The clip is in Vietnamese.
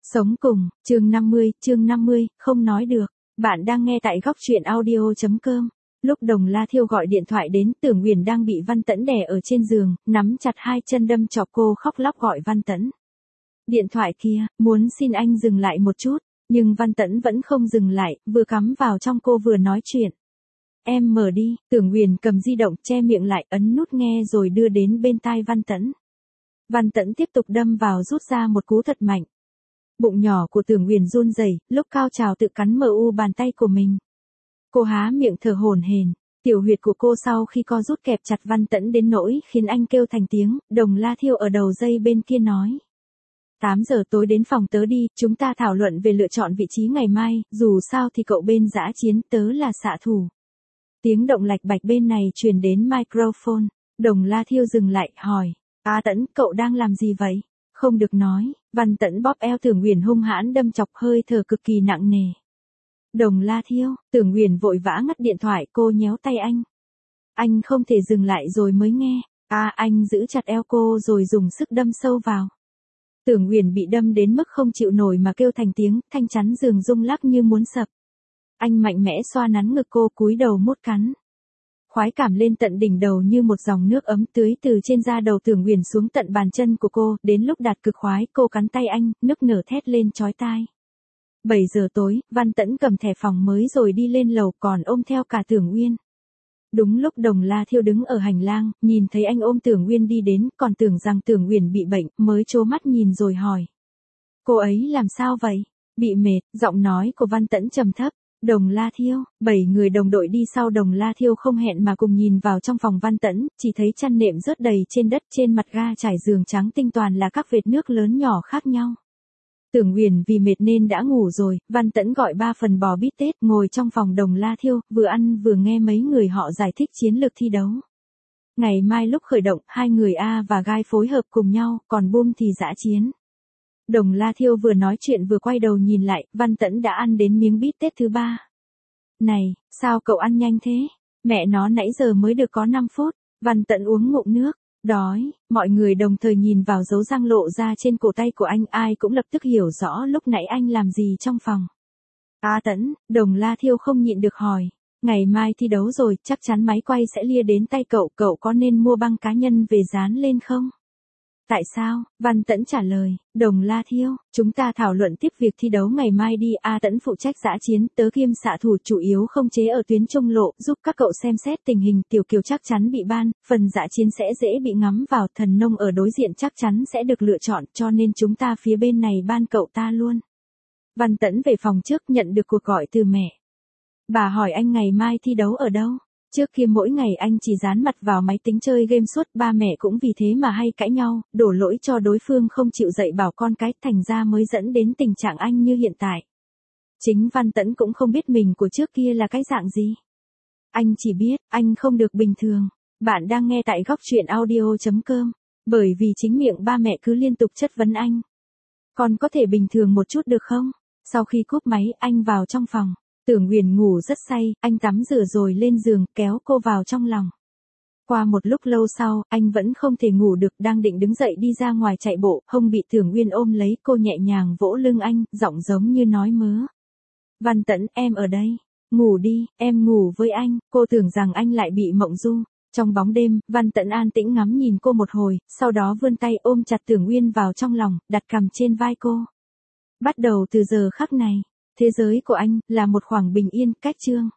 Sống cùng, chương 50, không nói được. Bạn đang nghe tại góc truyện audio.com. Lúc Đồng La Thiêu gọi điện thoại đến, Tưởng Nguyền đang bị Văn Tẫn đè ở trên giường, nắm chặt hai chân đâm chọc cô khóc lóc gọi Văn Tẫn. Điện thoại kia, muốn xin anh dừng lại một chút, nhưng Văn Tẫn vẫn không dừng lại, vừa cắm vào trong cô vừa nói chuyện. Em mở đi, Tưởng Nguyền cầm di động che miệng lại, ấn nút nghe rồi đưa đến bên tai Văn Tẫn. Văn Tẫn tiếp tục đâm vào, rút ra một cú thật mạnh. Bụng nhỏ của Tưởng Nguyền run rẩy, lúc cao trào tự cắn mu bàn tay của mình. Cô há miệng thở hổn hển, tiểu huyệt của cô sau khi co rút kẹp chặt Văn Tẫn đến nỗi khiến anh kêu thành tiếng. Đồng La Thiêu ở đầu dây bên kia nói. 8 giờ tối đến phòng tớ đi, chúng ta thảo luận về lựa chọn vị trí ngày mai, dù sao thì cậu bên dã chiến, tớ là xạ thủ. Tiếng động lạch bạch bên này truyền đến microphone. Đồng La Thiêu dừng lại, hỏi. Tẫn, cậu đang làm gì vậy? Không được nói. Văn Tẫn bóp eo Tưởng Nguyền hung hãn đâm chọc, hơi thở cực kỳ nặng nề. Đồng La Thiêu, Tưởng Nguyền vội vã ngắt điện thoại, cô nhéo tay anh. Anh không thể dừng lại rồi mới nghe. Anh giữ chặt eo cô rồi dùng sức đâm sâu vào. Tưởng Nguyền bị đâm đến mức không chịu nổi mà kêu thành tiếng, thanh chắn giường rung lắc như muốn sập. Anh mạnh mẽ xoa nắn ngực cô, cúi đầu mút cắn. Khoái cảm lên tận đỉnh đầu như một dòng nước ấm tưới từ trên da đầu Tưởng Nguyền xuống tận bàn chân của cô, đến lúc đạt cực khoái, cô cắn tay anh, nức nở thét lên chói tai. 7 giờ tối, Văn Tẫn cầm thẻ phòng mới rồi đi lên lầu, còn ôm theo cả Tưởng Uyên. Đúng lúc Đồng La Thiêu đứng ở hành lang, nhìn thấy anh ôm Tưởng Uyên đi đến, còn tưởng rằng Tưởng Uyên bị bệnh, mới trố mắt nhìn rồi hỏi. Cô ấy làm sao vậy? Bị mệt, giọng nói của Văn Tẫn trầm thấp. Đồng La Thiêu, 7 người đồng đội đi sau Đồng La Thiêu không hẹn mà cùng nhìn vào trong phòng Văn Tẫn, chỉ thấy chăn nệm rớt đầy trên đất, trên mặt ga trải giường trắng tinh toàn là các vệt nước lớn nhỏ khác nhau. Tưởng Nguyền vì mệt nên đã ngủ rồi, Văn Tẫn gọi 3 phần bò bít tết, ngồi trong phòng Đồng La Thiêu, vừa ăn vừa nghe mấy người họ giải thích chiến lược thi đấu. Ngày mai lúc khởi động, 2 người A và Gai phối hợp cùng nhau, còn Boom thì dã chiến. Đồng La Thiêu vừa nói chuyện vừa quay đầu nhìn lại, Văn Tẫn đã ăn đến miếng bít tết thứ 3. Này, sao cậu ăn nhanh thế? Mẹ nó nãy giờ mới được có 5 phút. Văn Tẫn uống ngụm nước. Đói. Mọi người đồng thời nhìn vào dấu răng lộ ra trên cổ tay của anh, ai cũng lập tức hiểu rõ lúc nãy anh làm gì trong phòng. Tẫn, Đồng La Thiêu không nhịn được hỏi. Ngày mai thi đấu rồi, chắc chắn máy quay sẽ lia đến tay cậu, cậu có nên mua băng cá nhân về dán lên không? Tại sao? Văn Tẫn trả lời. Đồng La Thiêu, chúng ta thảo luận tiếp việc thi đấu ngày mai đi. Tẫn phụ trách dã chiến, tớ kiêm xạ thủ chủ yếu không chế ở tuyến trung lộ, giúp các cậu xem xét tình hình. Tiểu Kiều chắc chắn bị ban, phần dã chiến sẽ dễ bị ngắm vào, Thần Nông ở đối diện chắc chắn sẽ được lựa chọn, cho nên chúng ta phía bên này ban cậu ta luôn. Văn Tẫn về phòng trước, nhận được cuộc gọi từ mẹ. Bà hỏi anh ngày mai thi đấu ở đâu? Trước kia mỗi ngày anh chỉ dán mặt vào máy tính chơi game suốt, ba mẹ cũng vì thế mà hay cãi nhau, đổ lỗi cho đối phương không chịu dạy bảo con cái, thành ra mới dẫn đến tình trạng anh như hiện tại. Chính Văn Tẫn cũng không biết mình của trước kia là cái dạng gì. Anh chỉ biết, anh không được bình thường. Bạn đang nghe tại góc truyện audio.com. Bởi vì chính miệng ba mẹ cứ liên tục chất vấn anh. Con có thể bình thường một chút được không? Sau khi cúp máy, anh vào trong phòng. Tưởng Nguyền ngủ rất say, anh tắm rửa rồi lên giường, kéo cô vào trong lòng. Qua một lúc lâu sau, anh vẫn không thể ngủ được, đang định đứng dậy đi ra ngoài chạy bộ, hông bị Tưởng Nguyền ôm lấy, cô nhẹ nhàng vỗ lưng anh, giọng giống như nói mớ. Văn Tẫn, em ở đây. Ngủ đi, em ngủ với anh. Cô tưởng rằng anh lại bị mộng du. Trong bóng đêm, Văn Tẫn an tĩnh ngắm nhìn cô một hồi, sau đó vươn tay ôm chặt Tưởng Nguyền vào trong lòng, đặt cằm trên vai cô. Bắt đầu từ giờ khắc này. Thế giới của anh, là một khoảng bình yên, cách chương.